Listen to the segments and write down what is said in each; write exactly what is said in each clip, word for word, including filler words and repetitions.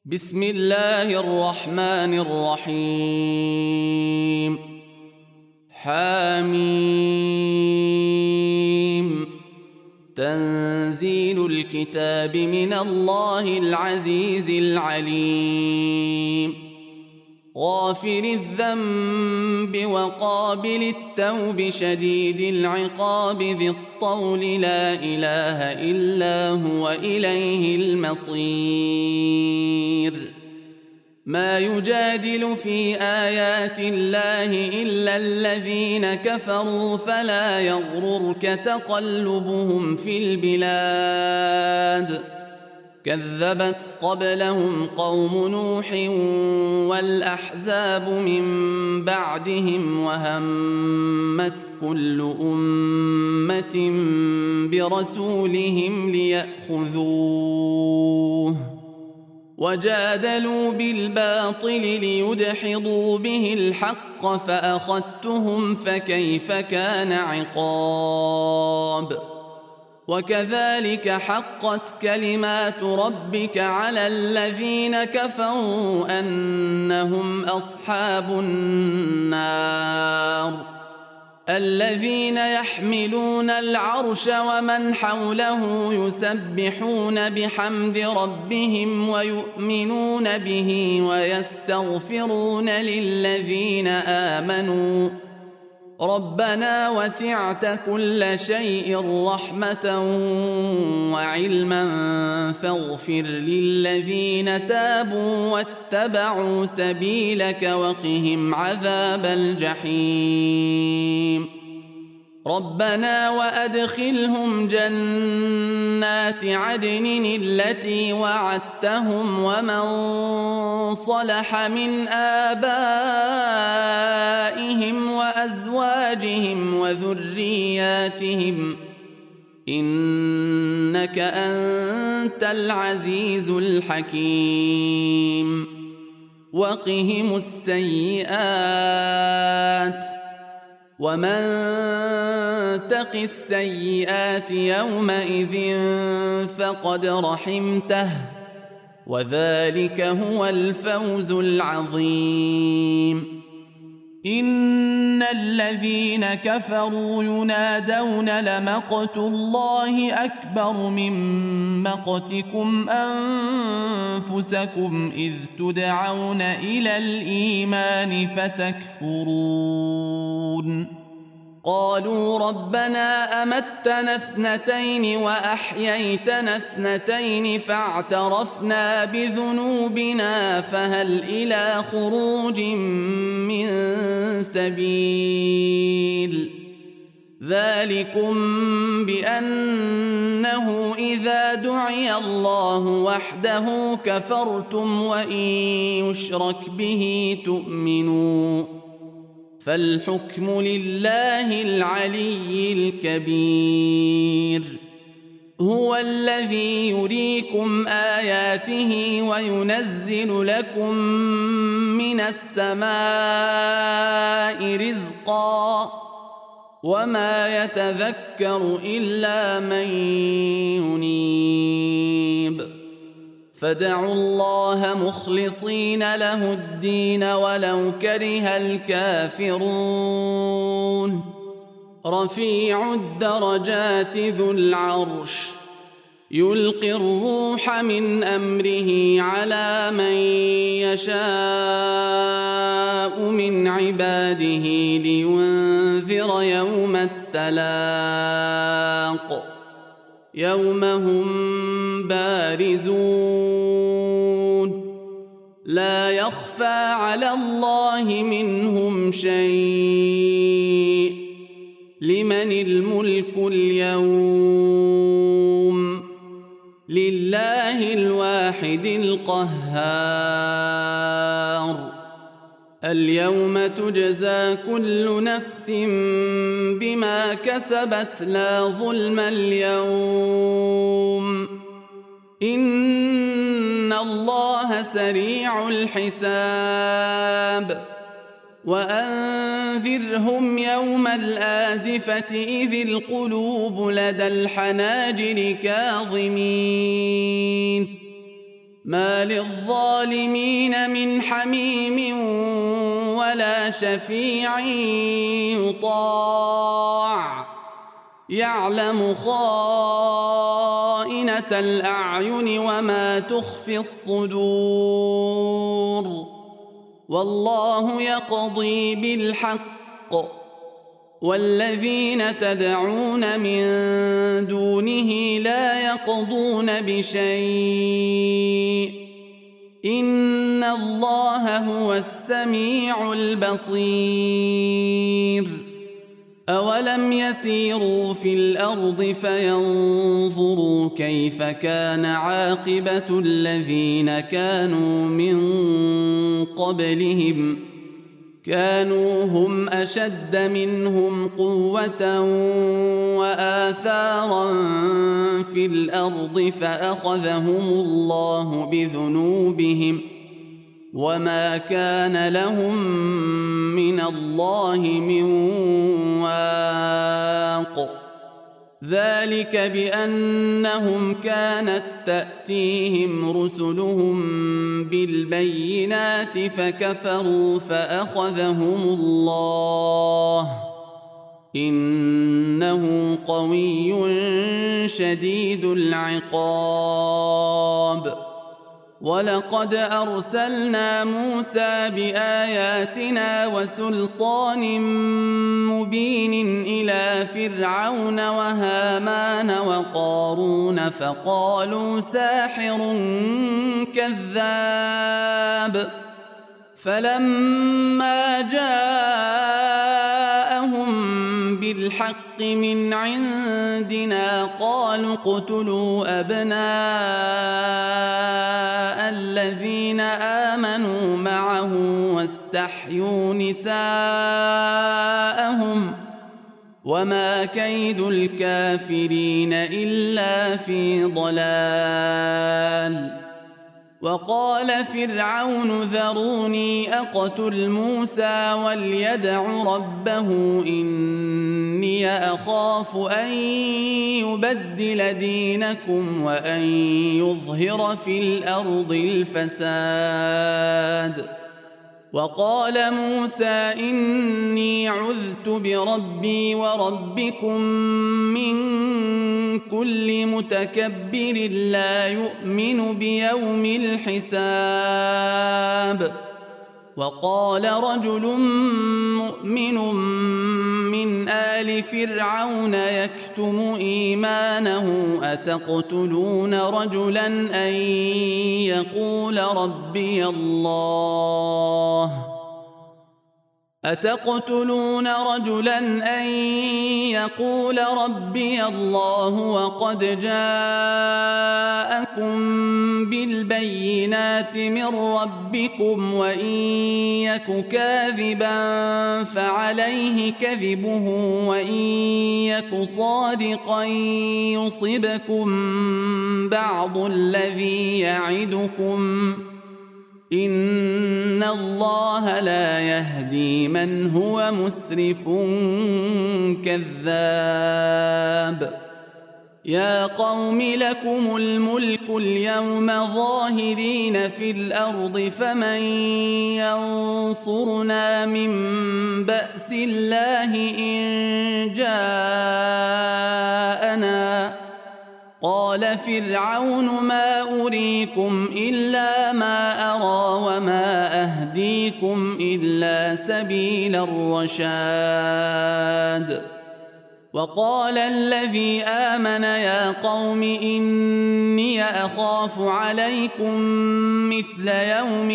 بسم الله الرحمن الرحيم. حميم. تنزيل الكتاب من الله العزيز العليم. غافر الذنب وقابل التوب شديد العقاب ذي الطول لا إله إلا هو إليه المصير. ما يجادل في آيات الله إلا الذين كفروا فلا يغررك تقلبهم في البلاد. كذبت قبلهم قوم نوح والأحزاب من بعدهم وهمت كل أمة برسولهم ليأخذوه وجادلوا بالباطل ليدحضوا به الحق فأخذتهم فكيف كان عقاب. وكذلك حقت كلمات ربك على الذين كفروا أنهم أصحاب النار. الذين يحملون العرش ومن حوله يسبحون بحمد ربهم ويؤمنون به ويستغفرون للذين آمنوا ربنا وسعت كل شيء رحمة وعلما فاغفر للذين تابوا واتبعوا سبيلك وقهم عذاب الجحيم. ربنا وأدخلهم جنات عدن التي وعدتهم ومن صلح من آبائهم وأزواجهم وذرياتهم إنك أنت العزيز الحكيم. وقهم السيئات ومن تق السيئات يومئذ فقد رحمته وذلك هو الفوز العظيم. إن الذين كفروا ينادون لمقت الله أكبر من مقتكم أنفسكم إذ تدعون إلى الإيمان فتكفرون. قالوا ربنا أمتنا اثنتين وأحييتنا اثنتين فاعترفنا بذنوبنا فهل إلى خروج من سبيل. ذلكم بأنه إذا دعي الله وحده كفرتم وإن يشرك به تؤمنوا فالحكم لله العلي الكبير. هو الذي يريكم آياته وينزل لكم من السماء رزقا وما يتذكر إلا من ينيب. فادعوا الله مخلصين له الدين ولو كره الكافرون. رفيع الدرجات ذو العرش يلقي الروح من أمره على من يشاء من عباده لينذر يوم التلاق يوم هم بارزون لا يخفى على الله منهم شيء. لمن الملك اليوم؟ لله الواحد القهار. اليوم تجزى كل نفس بما كسبت لا ظلم اليوم إن الله سريع الحساب. وأنذرهم يوم الآزفة إذ القلوب لدى الحناجر كاظمين ما للظالمين من حميم ولا شفيع يطاع يعلم خائنة الأعين وما تخفي الصدور والله يقضي بالحق والذين تدعون من دونه لا يقضون بشيء إن الله هو السميع البصير أولم يسيروا في الأرض فينظروا كيف كان عاقبة الذين كانوا من قبلهم كانوا هم أشد منهم قوة وآثارا في الأرض فأخذهم الله بذنوبهم وما كان لهم من الله من واق ذلك بأنهم كانت تأتيهم رسلهم بالبينات فكفروا فأخذهم الله إنه قوي شديد العقاب ولقد أرسلنا موسى بآياتنا وسلطان مبين إلى فرعون وهامان وقارون فقالوا ساحر كذاب فلما جاءهم بالحق من عندنا قالوا اقتلوا أبناء الذين آمنوا معه واستحيوا نساءهم وما كيد الكافرين إلا في ضلال وقال فرعون ذروني أقتل موسى وليدع ربه إني أخاف أن يبدل دينكم وأن يظهر في الأرض الفساد وقال موسى إني عذت بربي وربكم من كل متكبر لا يؤمن بيوم الحساب وقال رجل مؤمن من آل فرعون يكتم إيمانه أتقتلون رجلا أن يقول ربي الله أتقتلون رجلا أن يقول ربي الله وقد جاءكم بالبينات من ربكم وإن يك كاذبا فعليه كذبه وإن يك صادقا يصبكم بعض الذي يعدكم إن الله لا يهدي من هو مسرف كذاب يا قوم لكم الملك اليوم ظاهرين في الأرض فمن ينصرنا من بأس الله إن جاءنا قال فرعون ما أريكم إلا ما أرى وما أهديكم إلا سبيل الرشاد وقال الذي آمن يا قوم إني أخاف عليكم مثل يوم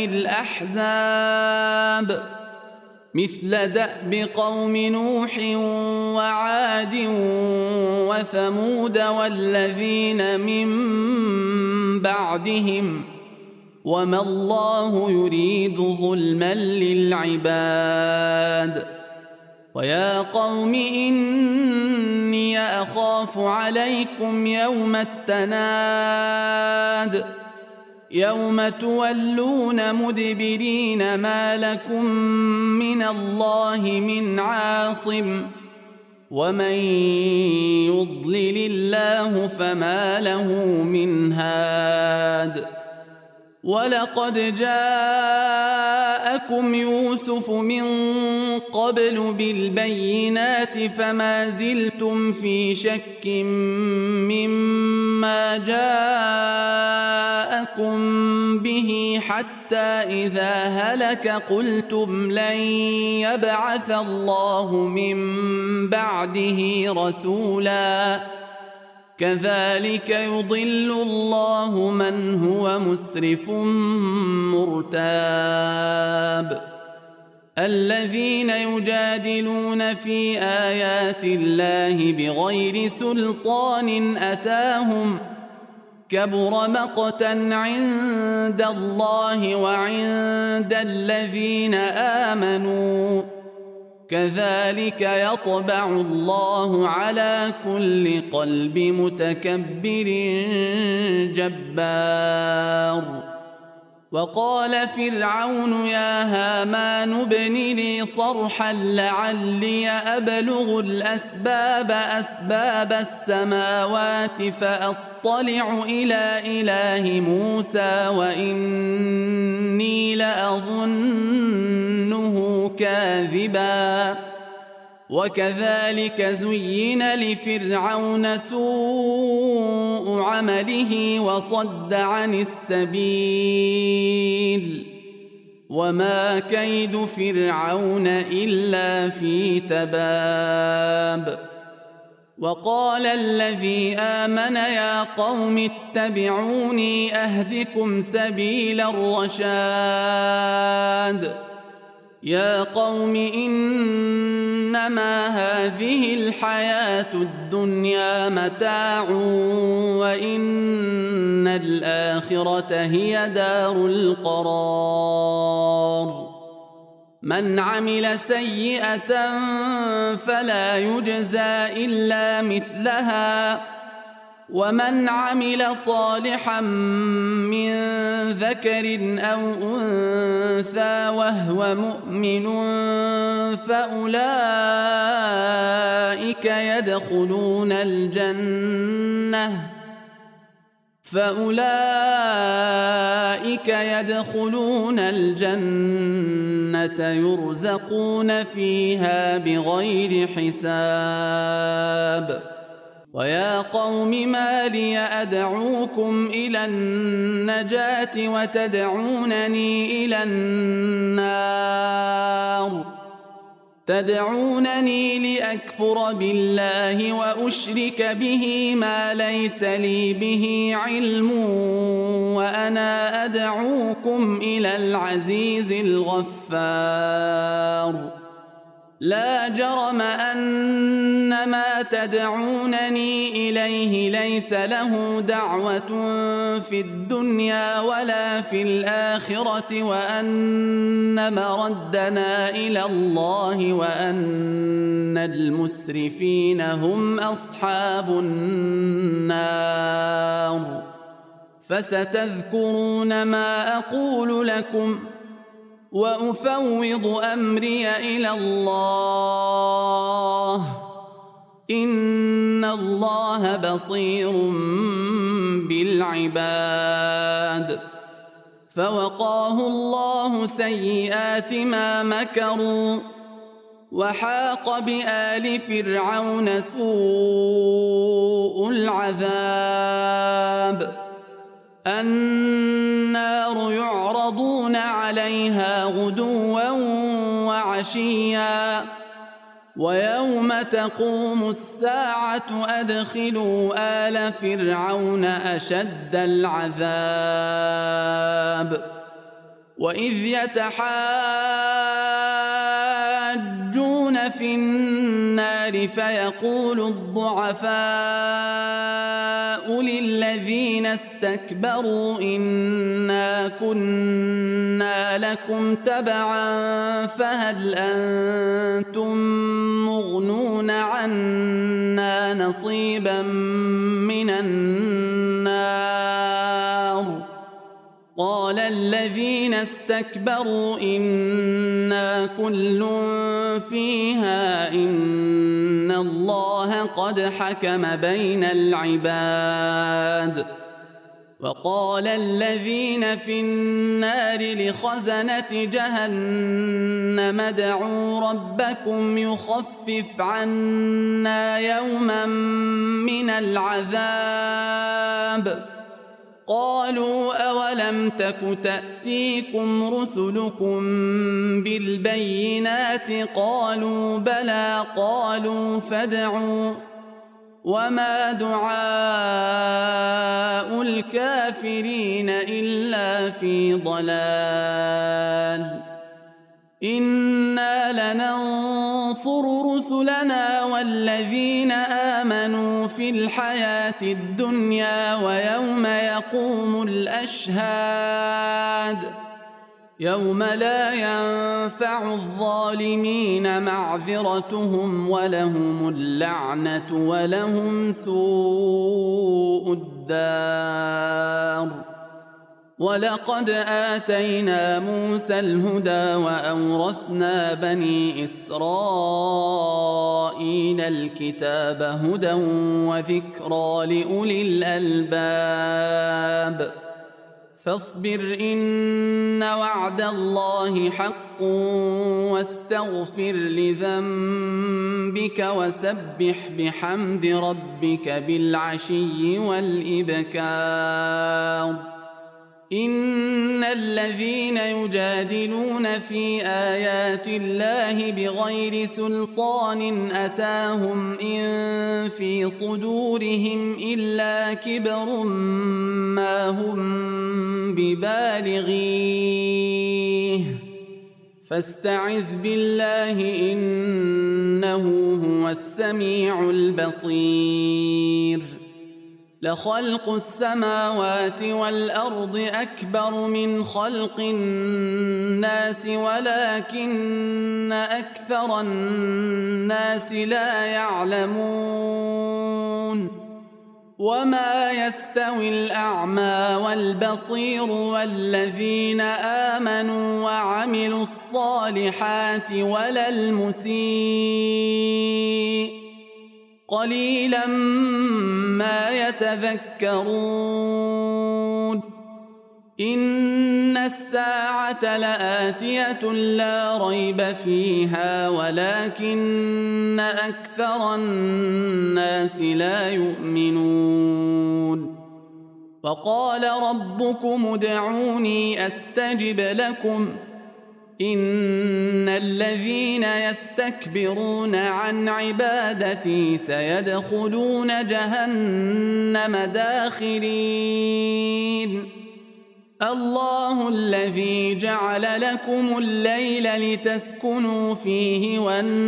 الأحزاب مثل دأب قوم نوح وعاد وثمود والذين من بعدهم وما الله يريد ظلما للعباد ويا قوم إني أخاف عليكم يوم التناد يوم تولون مدبرين ما لكم من الله من عاصم ومن يضلل الله فما له من هاد ولقد جاءكم يوسف من قبل بالبينات فما زلتم في شك مما جاءكم به حتى إذا هلك قلتم لن يبعث الله من بعده رسولا كذلك يضل الله من هو مسرف مرتاب الذين يجادلون في آيات الله بغير سلطان أتاهم كبر مقتا عند الله وعند الذين آمنوا كذلك يطبع الله على كل قلب متكبر جبار وقال فرعون يا هامان ابن لي صرحا لعلي أبلغ الأسباب أسباب السماوات فأطلع إلى إله موسى وإني لأظنه كاذبا وكذلك زين لفرعون سوء عمله وصد عن السبيل وما كيد فرعون إلا في تباب وقال الذي آمن يا قوم اتبعوني أهدكم سبيل الرشاد يا قوم إنما هذه الحياة الدنيا متاع وإن الآخرة هي دار القرار من عمل سيئة فلا يجزى إلا مثلها ومن عمل صالحا من ذكر أو أنثى وهو مؤمن فأولئك يدخلون الجنة فأولئك يدخلون الجنة يرزقون فيها بغير حساب ويا قوم ما لي أدعوكم إلى النجاة وتدعونني إلى النار تدعونني لأكفر بالله وأشرك به ما ليس لي به علم وأنا أدعوكم إلى العزيز الغفار لا جرم أن ما تدعونني إليه ليس له دعوة في الدنيا ولا في الآخرة وأن مردنا إلى الله وأن المسرفين هم أصحاب النار فستذكرون ما أقول لكم وأفوض أمري إلى الله إن الله بصير بالعباد فوقاه الله سيئات ما مكروا وحاق بآل فرعون سوء العذاب النار يعرضون عليها غدوا وعشيا ويوم تقوم الساعة أدخلوا آل فرعون أشد العذاب وإذ يتحاجون في النار فيقول الضعفاء للذين استكبروا إنا كنا لكم تبعا فهل أنتم مغنون عنا نصيبا من النار قال الذين استكبروا إنا كل فيها إن الله قد حكم بين العباد وقال الذين في النار لخزنة جهنم ادعوا ربكم يخفف عنا يوما من العذاب قالوا أولم تك تأتيكم رسلكم بالبينات قالوا بلى قالوا فادعوا وما دعاء الكافرين إلا في ضلال إنا لننصر رسلنا والذين آمنوا في الحياة الدنيا ويوم يقوم الأشهاد يوم لا ينفع الظالمين معذرتهم ولهم اللعنة ولهم سوء الدار ولقد آتينا موسى الهدى وأورثنا بني إسرائيل الكتاب هدى وذكرى لأولي الألباب فاصبر إن وعد الله حق واستغفر لذنبك وسبح بحمد ربك بالعشي والإبكار إن الذين يجادلون في آيات الله بغير سلطان أتاهم إن في صدورهم إلا كبر ما هم ببالغيه فاستعذ بالله إنه هو السميع البصير لخلق السماوات والأرض أكبر من خلق الناس ولكن أكثر الناس لا يعلمون وما يستوي الأعمى والبصير والذين آمنوا وعملوا الصالحات ولا المسيء قليلا ما يتذكرون إن الساعة لآتية لا ريب فيها ولكن أكثر الناس لا يؤمنون وقال ربكم ادعوني أستجب لكم إن الذين يستكبرون عن عبادتي سيدخلون جهنم داخرين الله الذي جعل لكم الليل لتسكنوا فيه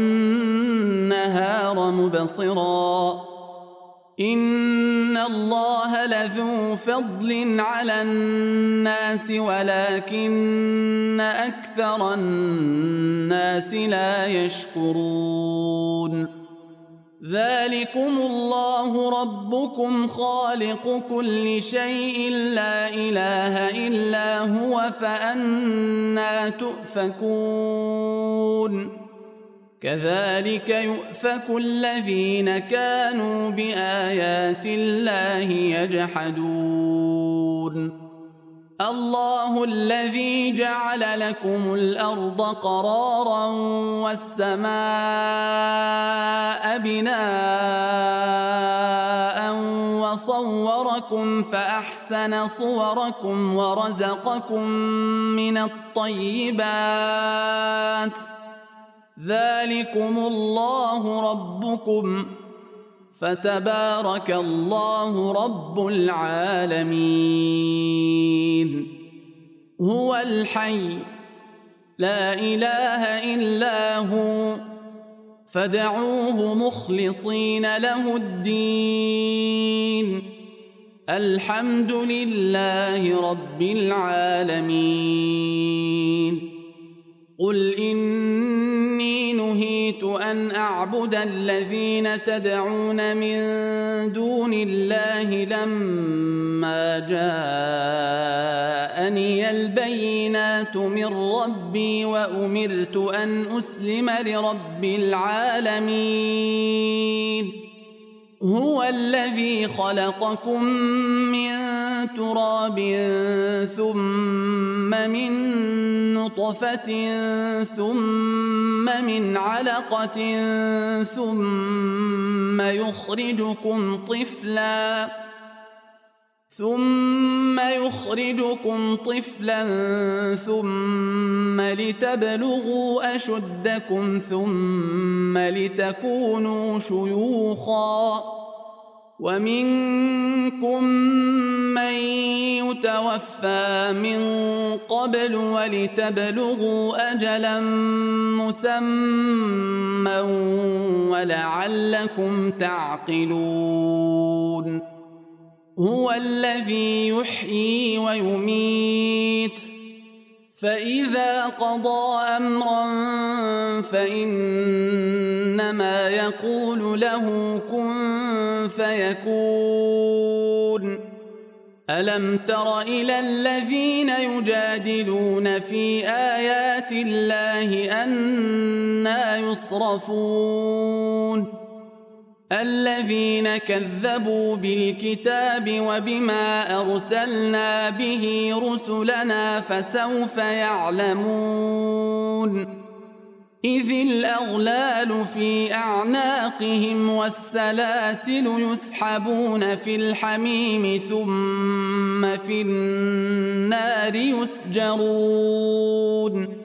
والنهار مبصراً إن الله لذو فضل على الناس ولكن أكثر الناس لا يشكرون ذلكم الله ربكم خالق كل شيء لا إله إلا هو فأنى تؤفكون كذلك يؤفك الذين كانوا بآيات الله يجحدون الله الذي جعل لكم الأرض قرارا والسماء بناء وصوركم فأحسن صوركم ورزقكم من الطيبات ذلكم الله ربكم فتبارك الله رب العالمين هو الحي لا إله إلا هو فادعوه مخلصين له الدين الحمد لله رب العالمين قل إني نهيت أن أعبد الذين تدعون من دون الله لما جاءني البينات من ربي وأمرت أن أسلم لرب العالمين هو الذي خلقكم من تراب ثم من نطفة ثم من علقة ثم يخرجكم طفلا ثم يخرجكم طفلا ثم لتبلغوا أشدكم ثم لتكونوا شيوخا ومنكم من يتوفى من قبل ولتبلغوا أجلا مسمى ولعلكم تعقلون هو الذي يحيي ويميت فإذا قضى أمرا فإنما يقول له كن فيكون ألم تر إلى الذين يجادلون في آيات الله أنى يصرفون الذين كذبوا بالكتاب وبما أرسلنا به رسلنا فسوف يعلمون إذ الأغلال في أعناقهم والسلاسل يسحبون في الحميم ثم في النار يسجرون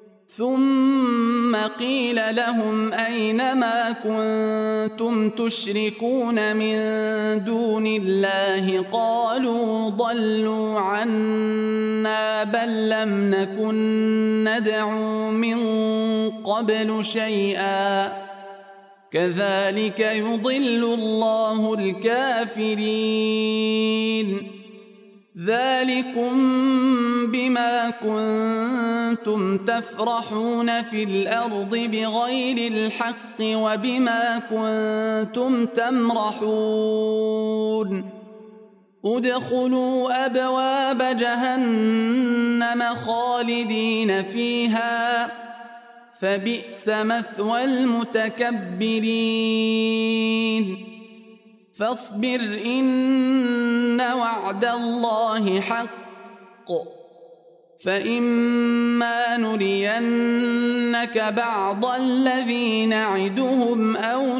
ثم قيل لهم أين ما كنتم تشركون من دون الله قالوا ضلوا عنا بل لم نكن ندعو من قبل شيئا كذلك يضل الله الكافرين ذلكم بما كنتم تفرحون في الأرض بغير الحق وبما كنتم تمرحون ادخلوا أبواب جهنم خالدين فيها فبئس مثوى المتكبرين فاصبر إن وعد الله حق فإما نرينك بعض الذي نعدهم أو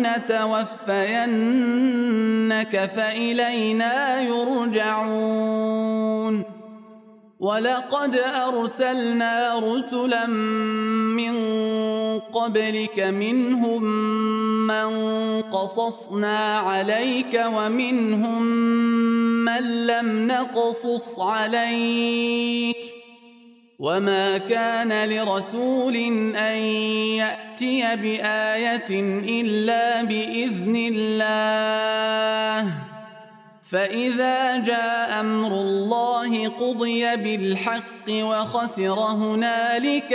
نتوفينك فإلينا يرجعون ولقد أرسلنا رسلا من قبلك منهم من قصصنا عليك ومنهم من لم نقصص عليك وما كان لرسول أن يأتي بآية إلا بإذن الله فإذا جاء أمر الله قضي بالحق وخسر هنالك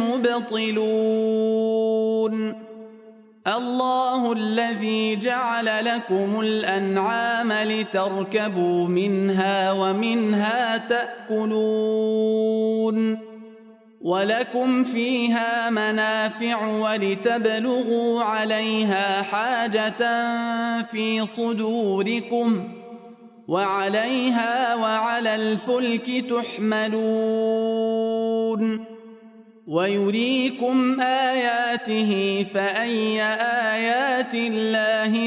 المبطلون الله الذي جعل لكم الأنعام لتركبوا منها ومنها تأكلون ولكم فيها منافع ولتبلغوا عليها حاجة في صدوركم وعليها وعلى الفلك تحملون ويريكم آياته فأي آيات الله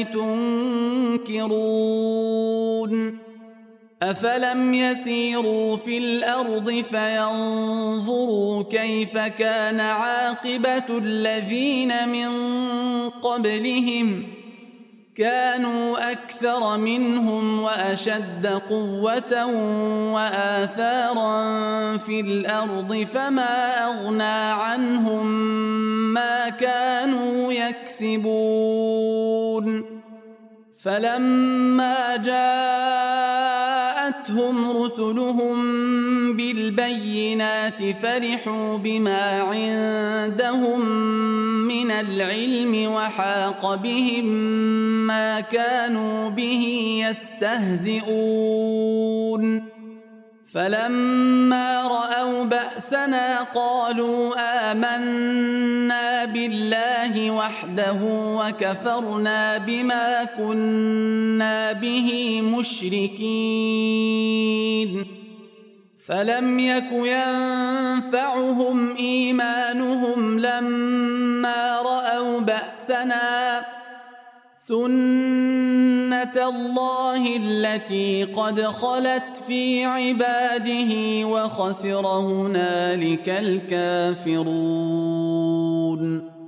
تنكرون أفلم يسيروا في الأرض فينظروا كيف كان عاقبة الذين من قبلهم كانوا أكثر منهم وأشد قوة وآثارا في الأرض فما أغنى عنهم ما كانوا يكسبون فلما جاءتهم رسلهم بالبينات فرحوا بما عندهم من العلم وحاق بهم ما كانوا به يستهزئون فلما رأوا بأسنا قالوا آمنا بالله وحده وكفرنا بما كنا به مشركين فلم يك ينفعهم إيمانهم لما رأوا بأسنا سنة الله التي قد خلت في عباده وخسر هنالك الكافرون.